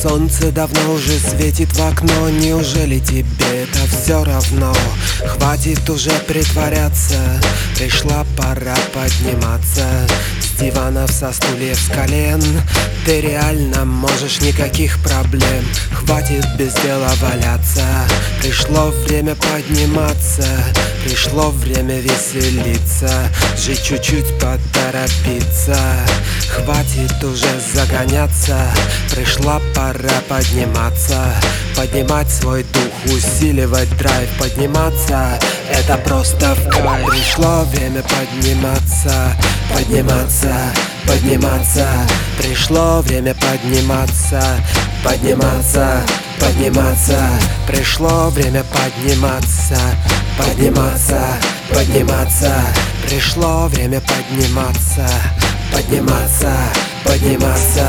Солнце давно уже светит в окно. Неужели тебе это все равно? Хватит уже притворяться, пришла пора подниматься с диванов, со стульев, с колен. Ты реально можешь, никаких проблем. Хватит без дела валяться, пришло время подниматься, пришло время веселиться, жить чуть-чуть, поторопиться. Хватит уже загоняться, пришла пора подниматься, поднимать свой дух, усиливать драйв, подниматься. Это просто в кайф. Пришло время подниматься, подниматься, подниматься. Пришло время подниматься, подниматься, подниматься. Пришло время подниматься, подниматься, подниматься. Пришло время подниматься, подниматься, подниматься.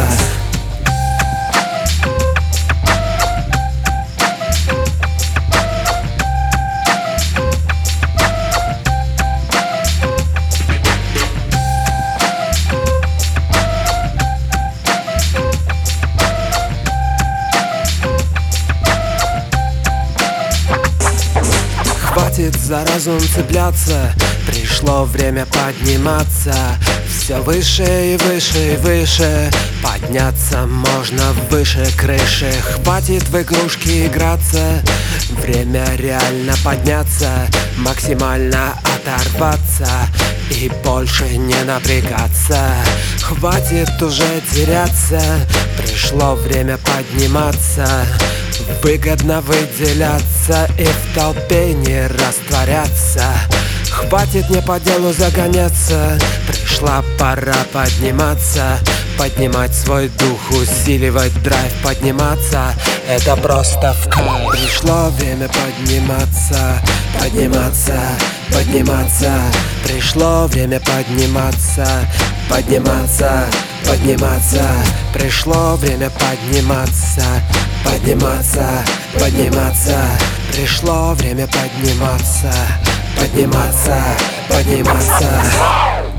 Хватит за разум цепляться, пришло время подниматься. Все выше и выше и выше, подняться можно выше крыши. Хватит в игрушки играться, время реально подняться, максимально оторваться и больше не напрягаться. Хватит уже теряться, пришло время подниматься, выгодно выделяться и в толпе не растворяться. Хватит не по делу загоняться, пришла пора подниматься, поднимать свой дух, усиливать драйв, подниматься. Это просто в кайф. Пришло время подниматься, подниматься, подниматься. Пришло время подниматься, подниматься, подниматься. Пришло время подниматься, подниматься, подниматься. Пришло время подниматься, подниматься, подниматься.